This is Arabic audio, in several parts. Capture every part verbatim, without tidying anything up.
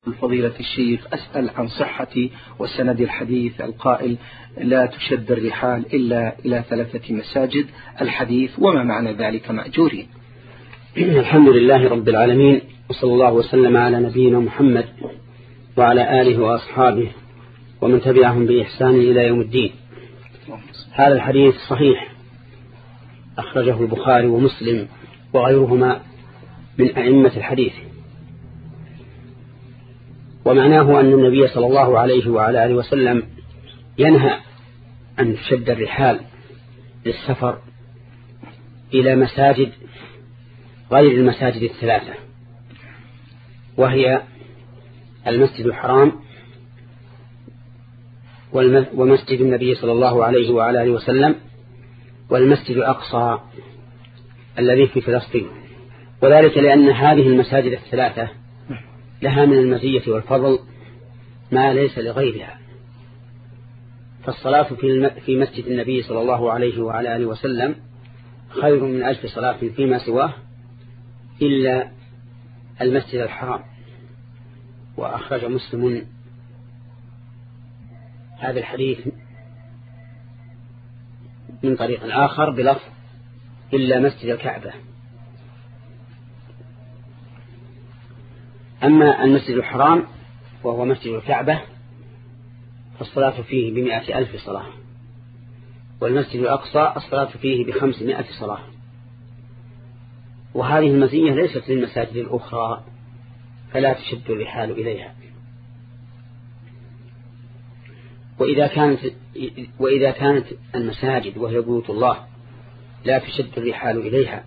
فضيلة الشيخ، أسأل عن صحة وسند الحديث القائل لا تشد الرحال إلا إلى ثلاثة مساجد، الحديث وما معنى ذلك مأجورين؟ الحمد لله رب العالمين، وصلى الله وسلم على نبينا محمد وعلى آله وأصحابه ومن تبعهم بإحسان إلى يوم الدين. هذا الحديث صحيح، أخرجه البخاري ومسلم وغيرهما من أئمة الحديث، ومعناه أن النبي صلى الله عليه وعلى آله وسلم ينهى أن تشد الرحال للسفر إلى مساجد غير المساجد الثلاثة، وهي المسجد الحرام ومسجد النبي صلى الله عليه وعلى آله وسلم والمسجد الأقصى الذي في فلسطين، وذلك لأن هذه المساجد الثلاثة لها من المزية والفضل ما ليس لغيرها. فالصلاة في مسجد النبي صلى الله عليه وعلى آله وسلم خير من ألف صلاة فيما سواه إلا المسجد الحرام. وأخرج مسلم هذا الحديث من طريق آخر بلفظ إلا مسجد الكعبة. أما المسجد الحرام وهو مسجد الكعبة فالصلاة فيه بمئة ألف صلاة، والمسجد الأقصى الصلاة فيه بخمسمائة صلاة. وهذه المزية ليست للمساجد الأخرى، فلا تشد الرحال إليها. وإذا كانت, وإذا كانت المساجد وهي بيوت الله لا تشد الرحال إليها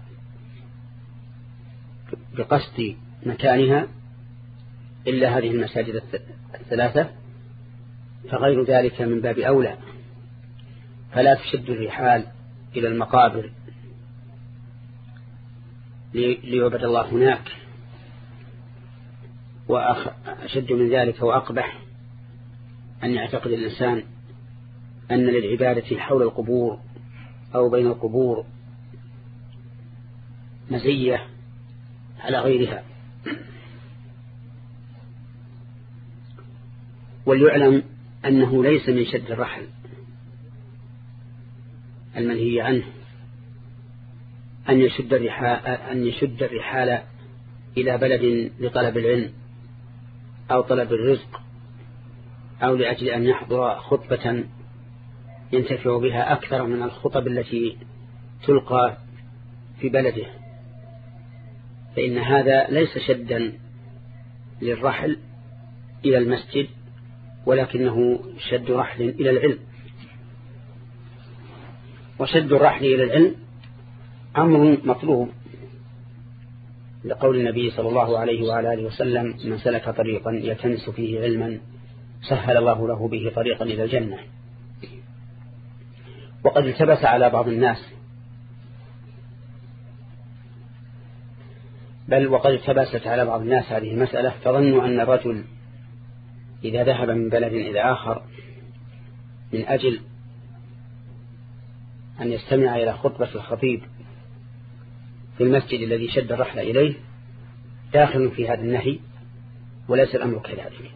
بقصد مكانها إلا هذه المساجد الثلاثة، فغير ذلك من باب أولى. فلا تشد الرحال إلى المقابر ليعبد الله هناك. وأشد من ذلك وأقبح أن يعتقد الإنسان أن للعبادة حول القبور أو بين القبور مزية على غيرها. وليعلم أنه ليس من شد الرحل المنهي عنه أن يشد الرحال, أن يشد الرحال إلى بلد لطلب العلم أو طلب الرزق أو لأجل أن يحضر خطبة ينتفع بها أكثر من الخطب التي تلقى في بلده، فإن هذا ليس شدا للرحل إلى المسجد، ولكنه شد رحل إلى العلم. وشد الرحل إلى العلم أمر مطلوب، لقول النبي صلى الله عليه وعلى آله وسلم من سلك طريقا يلتمس فيه علما سهل الله له به طريقا إلى الجنة. وقد التبس على بعض الناس بل وقد التبست على بعض الناس هذه المسألة، فظنوا أن الرجل إذا ذهب من بلد إلى آخر من أجل أن يستمع إلى خطبة الخطيب في المسجد الذي شد الرحل إليه داخل في هذا النهي، وليس الأمر كذلك،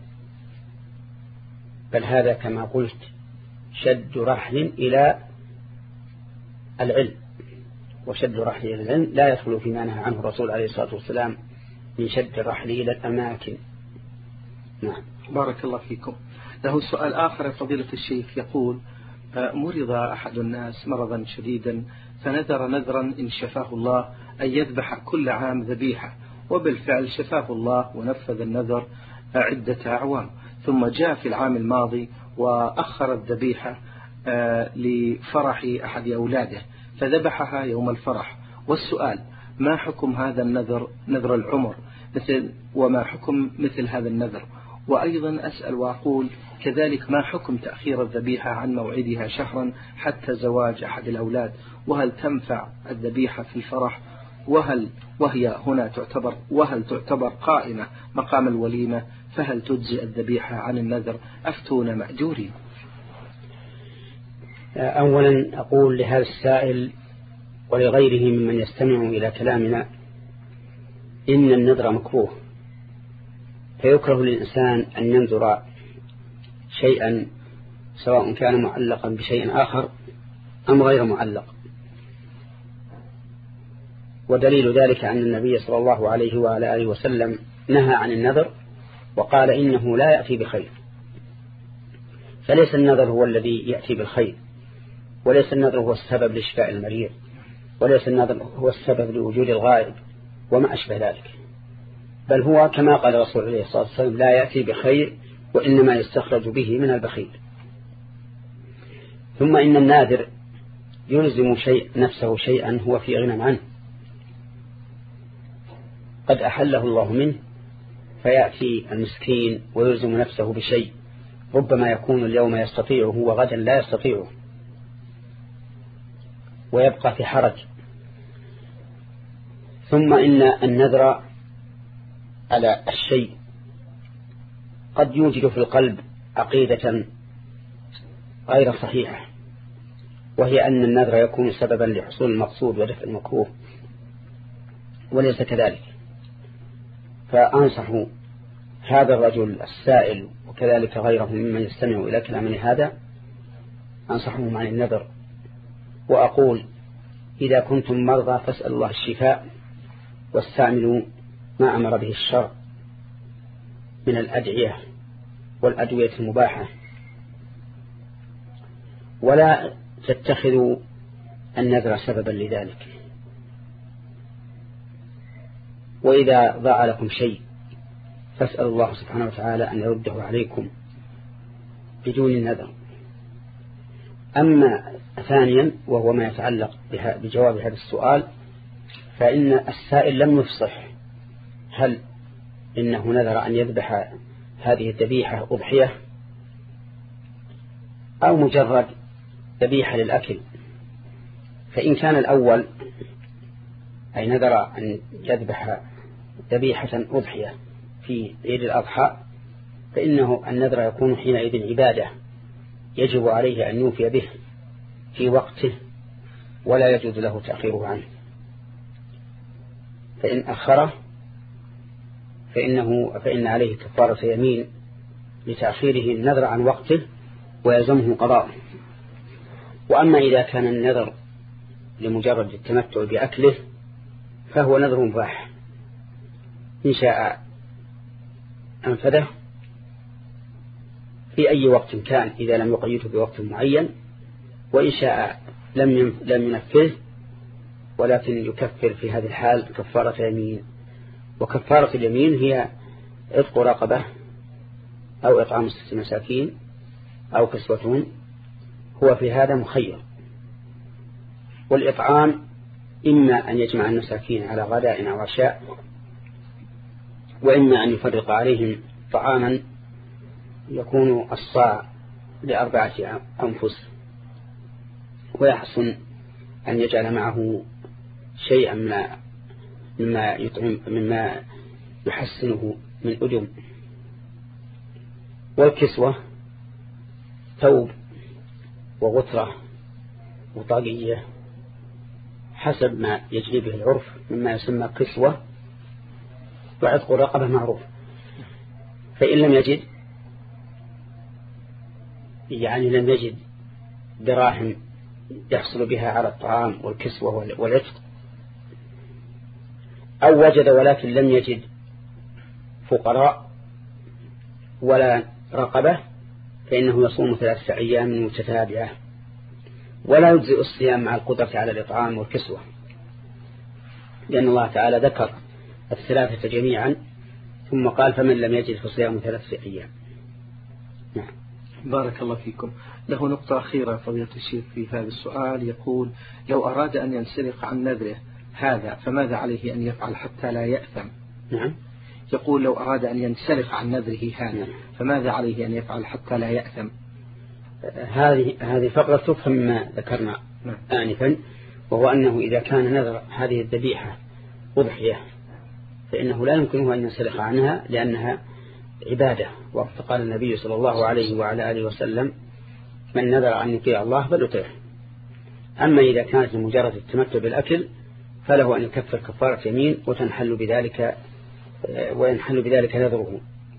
بل هذا كما قلت شد رحل إلى العلم. وشد رحل إلى العلم لا يدخل فيما نهى عنه الرسول عليه الصلاة والسلام من شد الرحل إلى الأماكن. نعم. بارك الله فيكم. له سؤال آخر فضيلة الشيخ، يقول مرض أحد الناس مرضا شديدا فنذر نذرا إن شفاه الله أن يذبح كل عام ذبيحة، وبالفعل شفاه الله ونفذ النذر عدة أعوام، ثم جاء في العام الماضي وأخر الذبيحة لفرح أحد أولاده فذبحها يوم الفرح. والسؤال ما حكم هذا النذر، نذر العمر مثل، وما حكم مثل هذا النذر؟ وأيضا أسأل وأقول كذلك ما حكم تأخير الذبيحة عن موعدها شهرا حتى زواج أحد الأولاد؟ وهل تنفع الذبيحة في الفرح؟ وهل وهي هنا تعتبر وهل تعتبر قائمة مقام الوليمة؟ فهل تجزئ الذبيحة عن النذر؟ أفتون مأجورين. أولا أقول لهذا السائل ولغيره ممن يستمع إلى كلامنا إن النذر مكروه، فيكره للإنسان أن ينظر شيئا سواء كان معلقا بشيء آخر أم غير معلق. ودليل ذلك أن النبي صلى الله عليه وعلى آله وسلم نهى عن النذر وقال إنه لا يأتي بخير. فليس النذر هو الذي يأتي بالخير، وليس النذر هو السبب لشفاء المريض، وليس النذر هو السبب لوجود الغائب وما أشبه ذلك، بل هو كما قال رسول الله صلى الله عليه وسلم لا يأتي بخير وإنما يستخرج به من البخيل. ثم إن الناذر يلزم شيء نفسه شيئا هو في غنى عنه قد أحله الله منه، فيأتي المسكين ويلزم نفسه بشيء ربما يكون اليوم يستطيعه وغدا لا يستطيعه ويبقى في حرج. ثم إن النذر على الشيء قد يوجد في القلب عقيدة غير صحيحة، وهي أن النذر يكون سببا لحصول المقصود ودفع المكروه، وليس كذلك. فأنصح هذا الرجل السائل وكذلك غيره ممن يستمع إلى كلامنا هذا أنصحهم عن النذر، وأقول إذا كنتم مرضى فاسألوا الله الشفاء واستعملوا ما أمر به الشرع من الأدعية والأدوية المباحة، ولا تتخذوا النذر سببا لذلك. وإذا ضاع لكم شيء فاسألوا الله سبحانه وتعالى أن يرده عليكم بدون النذر. أما ثانيا وهو ما يتعلق بجواب هذا السؤال، فإن السائل لم يفصح هل إنه نذر أن يذبح هذه الذبيحة أضحية أو مجرد ذبيحة للأكل. فإن كان الأول أي نذر أن يذبح ذبيحة أضحية في عيد الأضحى فإنه النذر يكون حينئذ عبادة يجب عليه أن يوفي به في وقته ولا يجوز له تأخيره عنه. فإن أخره فإنه فإن عليه كفارة يمين لتأخيره النذر عن وقته ويلزمه قضاء. وأما إذا كان النذر لمجرد التمتع بأكله فهو نذر مباح، إن شاء أنفذه في أي وقت كان إذا لم يقيده بوقت معين، وإن شاء لم لم ينفذه، ولكن يكفر في هذه الحال كفارة يمين. وكفارة اليمين هي عتق رقبة أو إطعام ست مساكين أو كسوتهم، هو في هذا مخير. والإطعام إما أن يجمع المساكين على غداء أو عشاء، وإما أن يفرق عليهم طعاما يكون الصاع لأربعة أنفس، ويحسن أن يجعل معه شيئا مما يطعم مما يحسنه من أدم. والكسوة ثوب وغترة وطاقية حسب ما يجري به العرف مما يسمى كسوة، وعتق رقبة معروف. فإن لم يجد يعني لم يجد دراهم يحصل بها على الطعام والكسوة والعتق، أو وجد ولكن لم يجد فقراء ولا رقبة، فإنه يصوم ثلاثة أيام متتابعة، ولا يجزئ الصيام مع القدرة على الإطعام والكسوة، لأن الله تعالى ذكر الثلاثة جميعا ثم قال فمن لم يجد فصيام ثلاثة أيام. نعم. بارك الله فيكم. له نقطة أخيرة فضيلة الشيخ في هذا السؤال، يقول لو أراد أن ينسلخ عن نذره هذا فماذا عليه أن يفعل حتى لا يأثم؟ نعم. يقول لو أراد أن ينسلخ عن نذره هذا نعم. فماذا عليه أن يفعل حتى لا يأثم؟ هذه هذه فقرة تفهم ما ذكرنا نعم. آنفا، وهو أنه إذا كان نذر هذه الذبيحة أضحية فإنه لا يمكنه أن ينسلخ عنها لأنها عبادة، وقد قال النبي صلى الله عليه وعلى آله وسلم من نذر أن يطيع الله فليطيعه. أما إذا كانت لمجرد التمتع بالأكل فله أن يكفر كفارة يمين وتنحل بذلك وينحل بذلك نذره.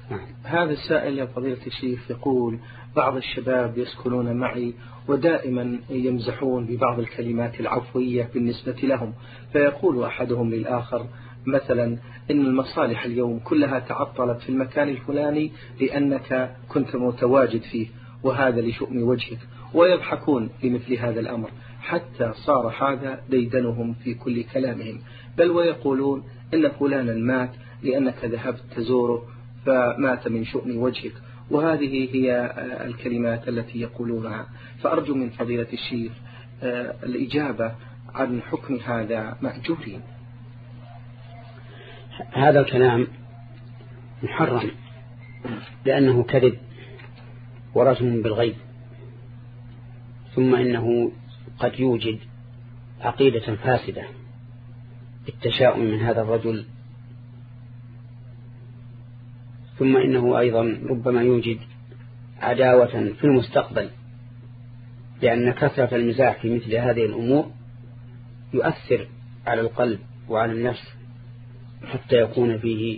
هذا السائل يا فضيلة الشيخ يقول: بعض الشباب يسكنون معي ودائما يمزحون ببعض الكلمات العفوية بالنسبة لهم، فيقول أحدهم للآخر مثلا إن المصالح اليوم كلها تعطلت في المكان الفلاني لأنك كنت متواجد فيه، وهذا لشؤم وجهك، ويضحكون لمثل هذا الأمر، حتى صار هذا ديدنهم في كل كلامهم، بل ويقولون إن فلانا مات لأنك ذهبت تزوره فمات من شؤم وجهك، وهذه هي الكلمات التي يقولونها. فأرجو من فضيلة الشيخ الإجابة عن حكم هذا مأجورين. هذا الكلام محرم لأنه كذب ورجم بالغيب، ثم إنه قد يوجد عقيدة فاسدة بالتشاؤم من هذا الرجل، ثم إنه أيضا ربما يوجد عداوة في المستقبل، لأن كثرة المزاح في مثل هذه الأمور يؤثر على القلب وعلى النفس حتى يكون فيه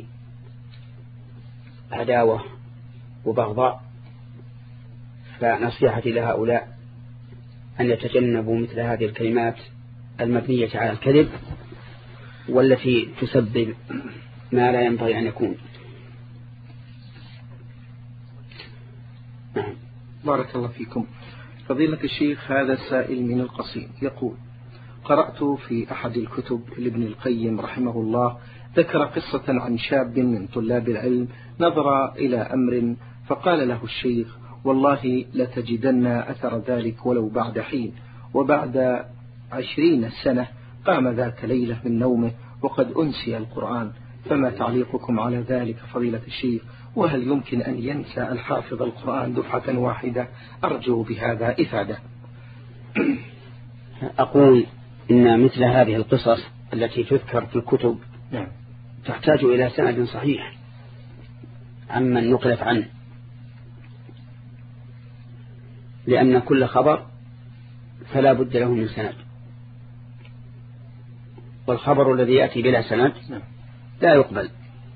عداوة وبغضاء. فنصيحتي لهؤلاء أن يتجنبوا مثل هذه الكلمات المبنية على الكذب والتي تسبب ما لا ينبغي أن يكون. بارك الله فيكم. فضيلة الشيخ هذا السائل من القصيم يقول: قرأت في أحد الكتب لابن القيم رحمه الله ذكر قصة عن شاب من طلاب العلم نظر إلى أمر فقال له الشيخ: والله لتجدن أثر ذلك ولو بعد حين. وبعد عشرين سنة قام ذات ليلة من نومه وقد أنسي القرآن، فما تعليقكم على ذلك فضيلة الشيخ؟ وهل يمكن أن ينسى الحافظ القرآن دفعة واحدة؟ أرجو بهذا إفادة. أقول إن مثل هذه القصص التي تذكر في الكتب نعم. تحتاج إلى سند صحيح عمن نقلت عنه، لأن كل خبر فلا بد له من سند، والخبر الذي يأتي بلا سند لا يقبل.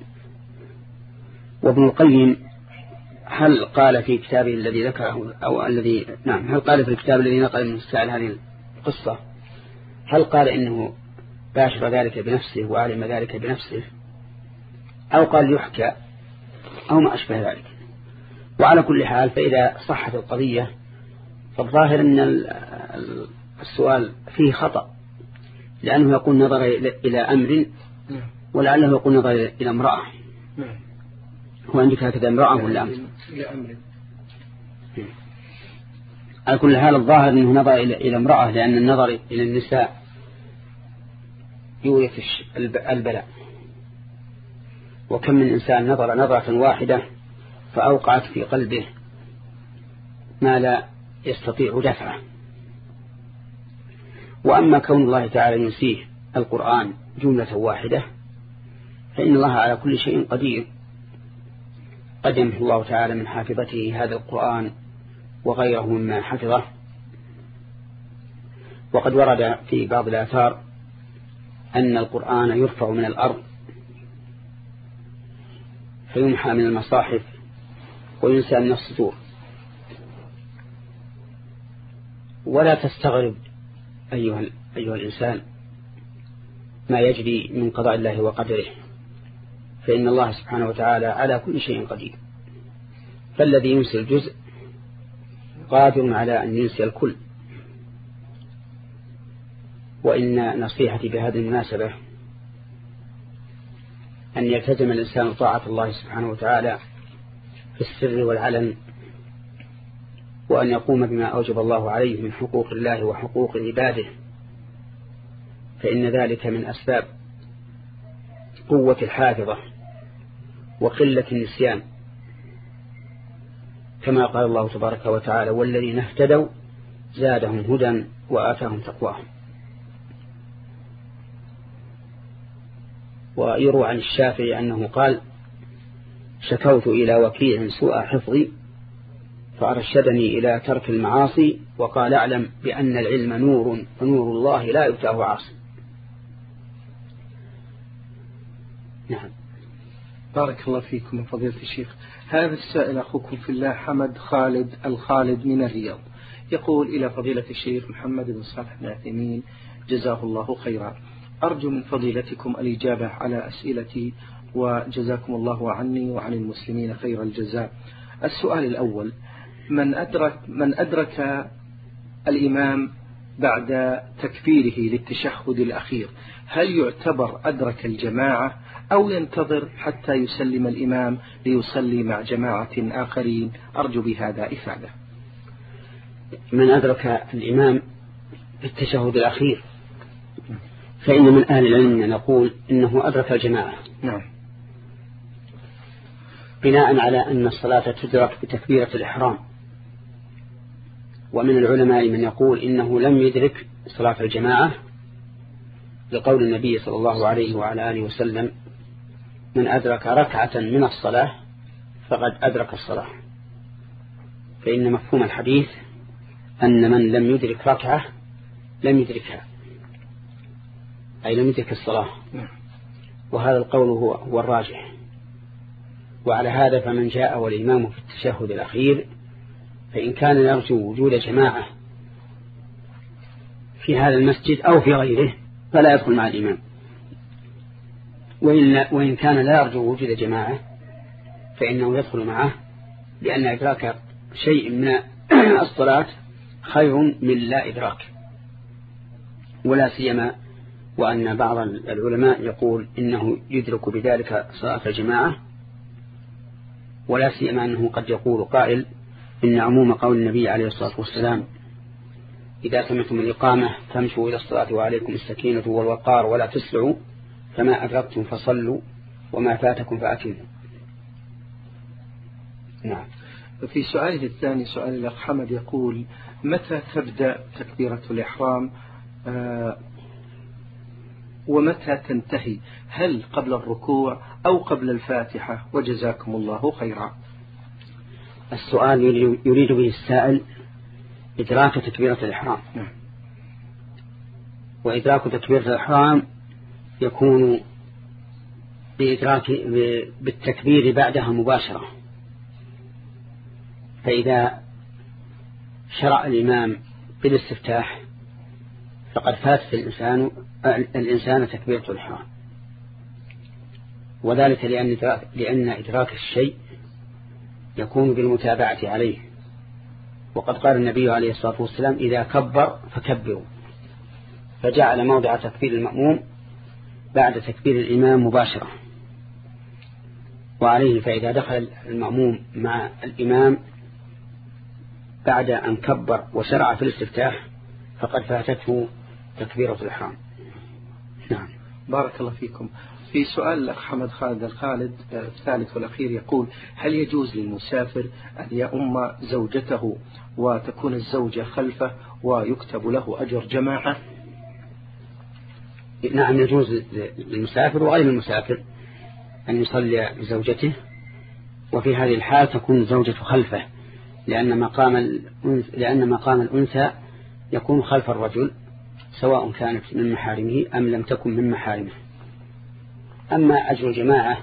وابن القيم هل قال في كتابه الذي ذكره أو الذي نعم هل قال في الكتاب الذي نقل من السائل هذه القصة هل قال إنه باشر ذلك بنفسه وعلم ذلك بنفسه، أو قال يحكى، أو ما أشبه ذلك؟ وعلى كل حال فإذا صحت القضية فالظاهر أن السؤال فيه خطأ، لأنه يقول نظر إلى أمر ولعله يقول نظر إلى امرأة. هو عندك هكذا امرأة ولا أمر؟ إلى أمر. على كل حال الظاهر أنه نظر إلى امرأة، لأن النظر إلى النساء يورث البلاء. وكم من إنسان نظر نظرة واحدة فأوقعت في قلبه ما لا يستطيع دفعه. وأما كون الله تعالى ينسيه القرآن جملة واحدة فإن الله على كل شيء قدير، قد يمحو الله تعالى من حافظته هذا القرآن وغيره مما حفظه. وقد ورد في بعض الآثار أن القرآن يرفع من الأرض فيمحى من المصاحف وينسى من الصدور. ولا تستغرب أيها, أيها الإنسان ما يجري من قضاء الله وقدره، فإن الله سبحانه وتعالى على كل شيء قدير، فالذي ينسي الجزء قادر على أن ينسي الكل. وإن نصيحتي بهذه المناسبة أن يلتزم الإنسان طاعة الله سبحانه وتعالى في السر والعلن، وأن يقوم بما أوجب الله عليه من حقوق الله وحقوق عباده، فإن ذلك من أسباب قوة الحافظة وقلة النسيان، كما قال الله تبارك وتعالى: والذين اهتدوا زادهم هدى وآتاهم تقواهم. ويروى عن الشافعي أنه قال: شكوت إلى وكيع سوء حفظي فأرشدني إلى ترك المعاصي، وقال: أعلم بأن العلم نور فنور الله لا يؤتاه عاصي. نعم. بارك الله فيكم من فضيلة الشيخ. هذا السائل أخوكم في الله حمد خالد الخالد من الرياض، يقول: إلى فضيلة الشيخ محمد بن صالح بن عثيمين جزاه الله خيرا، أرجو من فضيلتكم الإجابة على أسئلتي وجزاكم الله عني وعن المسلمين خير الجزاء. السؤال الأول: من أدرك, من أدرك الإمام بعد تكبيره للتشهد الأخير، هل يعتبر أدرك الجماعة أو ينتظر حتى يسلم الإمام ليصلي مع جماعة آخرين؟ أرجو بهذا إفادة. من أدرك الإمام بالتشهد الأخير فإن من أهل العلم نقول إنه أدرك الجماعة. نعم. بناء على أن الصلاة تدرك بتكبيرة الإحرام، ومن العلماء من يقول إنه لم يدرك صلاة الجماعة لقول النبي صلى الله عليه وعلى آله وسلم: من أدرك ركعة من الصلاة فقد أدرك الصلاة. فإن مفهوم الحديث أن من لم يدرك ركعة لم يدركها، أي لم يدرك الصلاة، وهذا القول هو, هو الراجح. وعلى هذا فمن جاء والإمام في التشهد الأخير فإن كان يرجو وجود جماعة في هذا المسجد أو في غيره فلا يدخل مع الإمام، وإن, وإن كان لا يرجو وجود جماعة فإنه يدخل معه، لأن إدراك شيء من الصلاة خير من لا إدراك، ولا سيما وأن بعض العلماء يقول إنه يدرك بذلك صلاة الجماعة، ولا سيما أنه قد يقول قائل إن عموم قول النبي عليه الصلاة والسلام: إذا سمعتم الإقامة فامشوا إلى الصلاة وعليكم السكينة والوقار ولا تسرعوا، فما أدركتم فصلوا وما فاتكم فأتموا. نعم. في سؤاله الثاني سؤال الأخ حمد يقول: متى تبدأ تكبيرة الإحرام آه ومتى تنتهي؟ هل قبل الركوع أو قبل الفاتحة؟ وجزاكم الله خيرا. السؤال يريد به السائل إدراك تكبيرة الإحرام. نعم. وإدراك تكبيرة الإحرام يكون بإدراك بالتكبير بعدها مباشرة، فإذا شرع الإمام بالاستفتاح فقد فات الإنسان الإنسان تكبيرة الإحرام، وذلك لأن إدراك, لأن إدراك الشيء يكون بالمتابعة عليه، وقد قال النبي عليه الصلاة والسلام: إذا كبر فكبروا، فجعل موضع تكبير المأموم بعد تكبير الإمام مباشرة. وعليه فإذا دخل المأموم مع الإمام بعد أن كبر وشرع في الاستفتاح فقد فاتته تكبيرة الإحرام. نعم. بارك الله فيكم. في سؤال الأخ حمد خالد الخالد الثالث والأخير يقول: هل يجوز للمسافر أن يؤم زوجته وتكون الزوجة خلفه ويكتب له أجر جماعة؟ نعم، يجوز للمسافر وغير المسافر أن يصلي بزوجته، وفي هذه الحال تكون الزوجة خلفه، لأن مقام لأن مقام الأنثى يكون خلف الرجل سواء كانت من محارمه أم لم تكن من محارمه. أما أجر الجماعة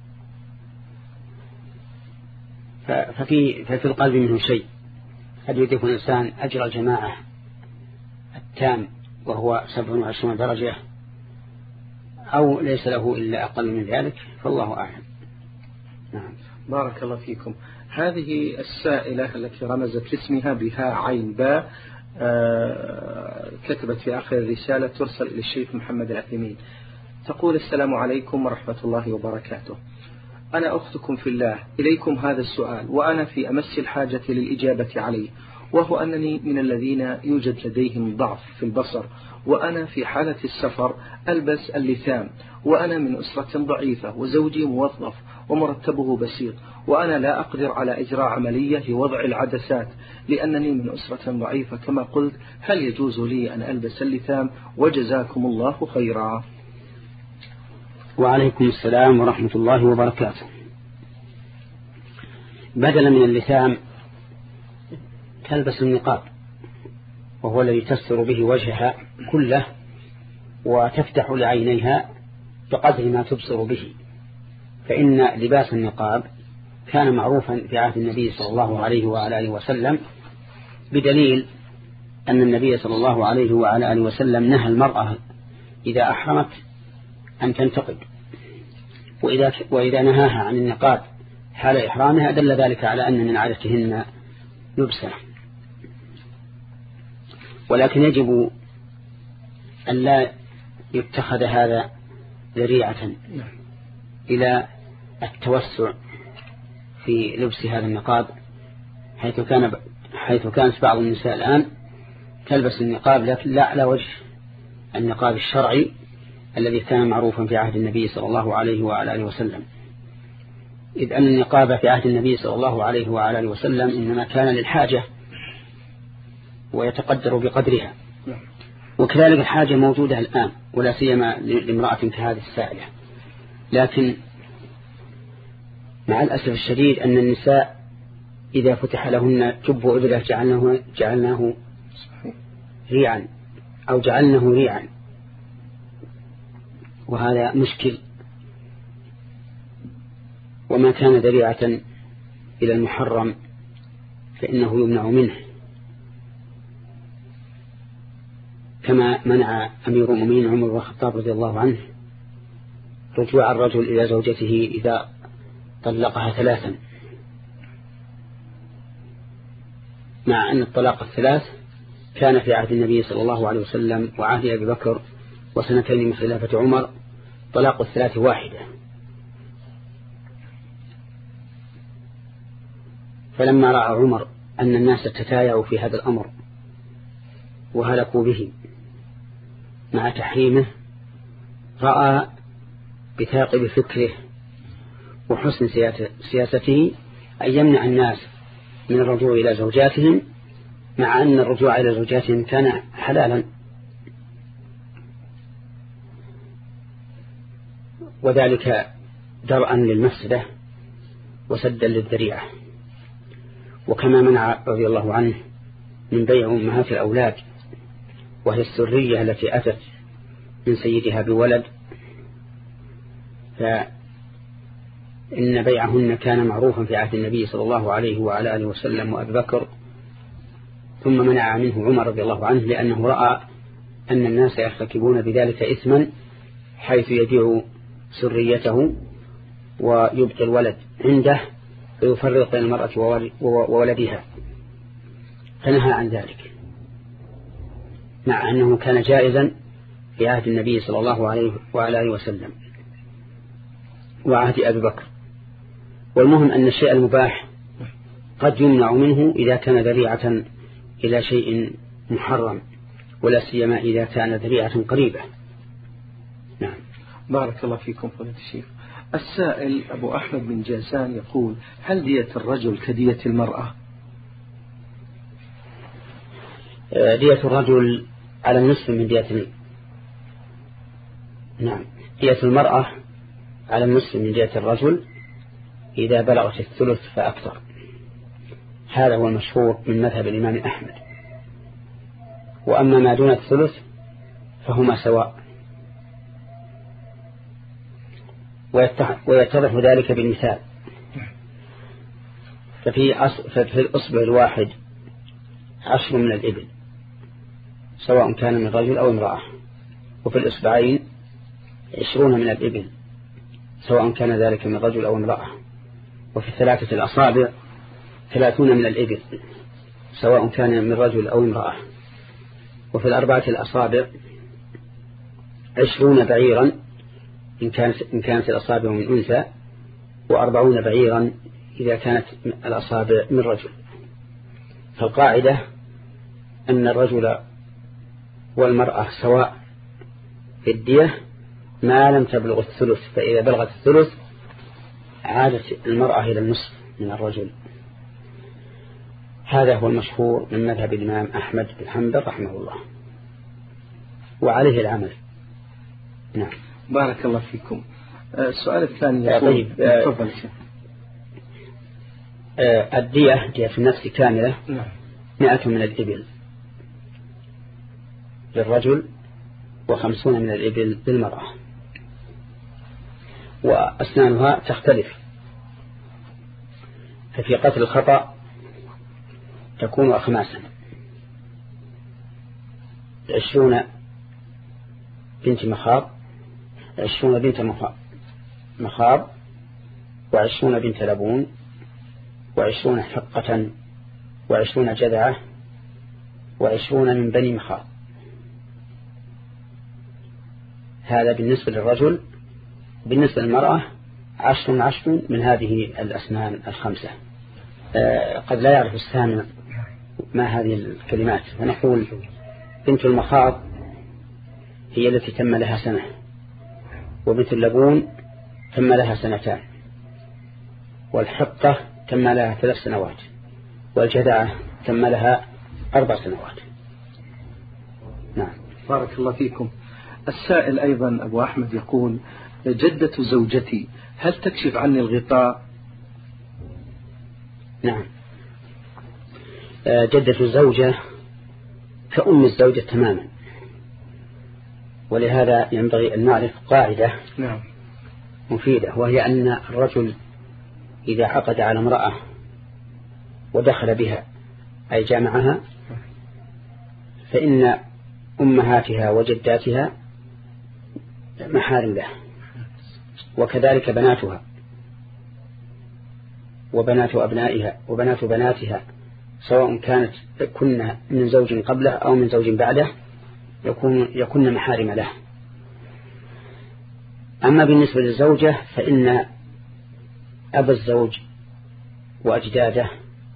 ففي, ففي القلب منه شيء، قد يدرك الإنسان أجر الجماعة التام وهو سبع وعشرون درجة، أو ليس له إلا أقل من ذلك، فالله أعلم. نعم. بارك الله فيكم. هذه السائلة التي رمزت لاسمها بها عين باء آه كتبت في آخر الرسالة ترسل إلى الشيخ محمد العثيمين، تقول: السلام عليكم ورحمة الله وبركاته، أنا أختكم في الله، إليكم هذا السؤال وأنا في أمس الحاجة للإجابة عليه، وهو أنني من الذين يوجد لديهم ضعف في البصر، وأنا في حالة السفر ألبس اللثام، وأنا من أسرة ضعيفة، وزوجي موظف ومرتبه بسيط، وأنا لا أقدر على إجراء عملية لوضع العدسات لأنني من أسرة ضعيفة كما قلت، هل يجوز لي أن ألبس اللثام؟ وجزاكم الله خيرا. وعليكم السلام ورحمة الله وبركاته. بدلا من اللثام تلبس النقاب، وهو الذي تستر به وجهها كله وتفتح لعينيها بقدر ما تبصر به، فإن لباس النقاب كان معروفا في عهد النبي صلى الله عليه وعلى آله وسلم، بدليل أن النبي صلى الله عليه وعلى آله وسلم نهى المرأة إذا أحرمت أن تنتقب، وإذا, وإذا نهاها عن النقاب حال إحرامها دل ذلك على أن من عادتهن لبسه. ولكن يجب أن لا يتخذ هذا ذريعة إلى التوسع في لبس هذا النقاب، حيث كان حيث كانت بعض النساء الآن تلبس النقاب لكن لا على وجه النقاب الشرعي الذي كان معروفا في عهد النبي صلى الله عليه وعلى آله وسلم، إذ أن النقاب في عهد النبي صلى الله عليه وعلى آله وسلم إنما كان للحاجة ويتقدر بقدرها، وكذلك الحاجة موجودة الآن ولا سيما لامرأة كهذه السائلة. لكن مع الأسف الشديد أن النساء إذا فتح لهن جب إبرة جعلناه, جعلناه ريعا أو جعلناه ريعا، وهذا مشكل، وما كان ذريعة إلى المحرم فإنه يمنع منه، كما منع أمير المؤمنين عمر بن الخطاب رضي الله عنه رجوع الرجل إلى زوجته إذا طلقها ثلاثا، مع أن الطلاق الثلاث كان في عهد النبي صلى الله عليه وسلم وعهد أبي بكر وسنتين من خلافة عمر طلاق الثلاث واحدة. فلما رأى عمر أن الناس تتايعوا في هذا الأمر وهلكوا به مع تحريمه، رأى بثاقب فكره وحسن سياسته أن يمنع الناس من الرجوع إلى زوجاتهم، مع أن الرجوع إلى زوجاتهم كان حلالا، وذلك درءا للمفسدة وسدا للذريعة. وكما منع رضي الله عنه من بيع أمهات الأولاد وهي السرية التي أتت من سيدها بولد، فإن بيعهن كان معروفا في عهد النبي صلى الله عليه وعلى آله وسلم وأبي بكر، ثم منع منه عمر رضي الله عنه لأنه رأى أن الناس يرتكبون بذلك إثما، حيث يبيع سريته ويبقي الولد عنده فيفرق بين المرأة وولدها، فنهى عن ذلك، مع أنه كان جائزا في عهد النبي صلى الله عليه وعلى آله وسلم وعهد أبي بكر. والمهم أن الشيء المباح قد يمنع منه إذا كان ذريعة إلى شيء محرم، ولا سيما إذا كان ذريعة قريبة. نعم. بارك الله فيكم فضيلة الشيخ. السائل أبو أحمد بن جازان يقول: هل دية الرجل كدية المرأة؟ دية الرجل على النصف من دية المرأة. نعم، دية المرأة على النصف من دية الرجل إذا بلغت الثلث فأكثر، هذا هو المشهور من مذهب الإمام أحمد. وأما ما دون الثلث فهما سواء، ويتضح ذلك بالمثال. ففي, ففي الأصبع الواحد عشر من الإبل سواء كان من رجل أو امرأة، وفي الإصبعين عشرون من الإبل سواء كان ذلك من رجل أو امرأة، وفي الثلاثة الأصابع ثلاثون من الإبل سواء كان من رجل أو امرأة، وفي الأربعة الأصابع عشرون بعيرا إن كانت, إن كانت الأصابع من أنثى، وأربعون بعيرا إذا كانت الأصابع من رجل. فالقاعدة أن الرجل والمرأة سواء في الدية ما لم تبلغ الثلث، فإذا بلغت الثلث عادت المرأة إلى النصف من الرجل. هذا هو المشهور من مذهب الإمام أحمد بن حنبل رحمه الله، وعليه العمل. نعم. بارك الله فيكم. السؤال الثاني. طيب. تفضل. الدية دية النفس كاملة مئة من الإبل للرجل وخمسون من الإبل للمرأة. وأسنانها تختلف. ففي قتل الخطأ تكون أخماسا: عشرون بنت مخاض عشرون بنت مخاض وعشرون بنت لبون وعشرون حقة وعشرون جذعة وعشرون من بني مخاض. هذا بالنسبة للرجل. بالنسبة للمرأة عشر عشر من هذه الأسنان الخمسة. آه قد لا يعرف السامع ما هذه الكلمات، فنقول: بنت المخاض هي التي تم لها سنة، وبنت اللبون تم لها سنتان، والحقة تم لها ثلاث سنوات، والجذعة تم لها أربع سنوات. نعم. بارك الله فيكم. السائل أيضا أبو أحمد يقول: جدة زوجتي هل تكشف عني الغطاء؟ نعم. جدة الزوجة كأم الزوجة تماما، ولهذا ينبغي أن نعرف قاعدة نعم. مفيدة، وهي أن الرجل إذا عقد على امرأة ودخل بها أي جامعها فإن أمهاتها وجداتها محارم له، وكذلك بناتها وبنات أبنائها وبنات بناتها، سواء كانت كن من زوج قبله أو من زوج بعده يكون يكون محارم له. أما بالنسبة للزوجة فإن أبا الزوج وأجداده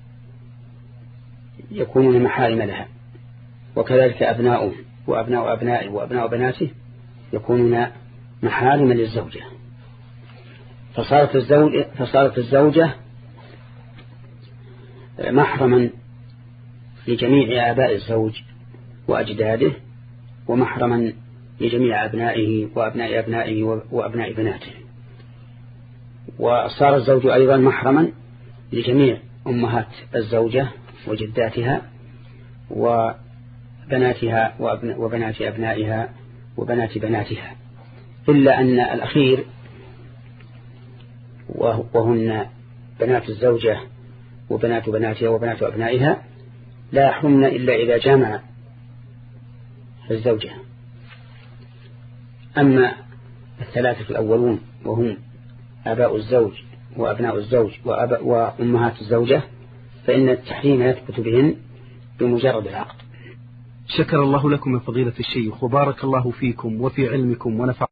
يكونون محارم لها، وكذلك أبناؤه وأبناء أبنائه وأبناء بناته يكونون محارم للزوجة. فصارت الزوجة, فصارت الزوجة محرما لجميع آباء الزوج وأجداده، ومحرما لجميع أبنائه وأبناء أبنائه وأبناء بناته. وصار الزوج أيضا محرما لجميع أمهات الزوجة وجداتها وبناتها وبنات أبنائها وبنات بناتها، إلا أن الأخير وهن بنات الزوجة وبنات بناتها وبنات أبنائها لا يحرمن إلا إذا جامع الزوجة. أما الثلاثة الأولون وهم آباء الزوج وأبناء الزوج وأمهات الزوجة فإن التحريم يثبت بهن بمجرد العقد. شكر الله لكم يا فضيلة الشيخ، وبارك الله فيكم وفي علمكم ونفع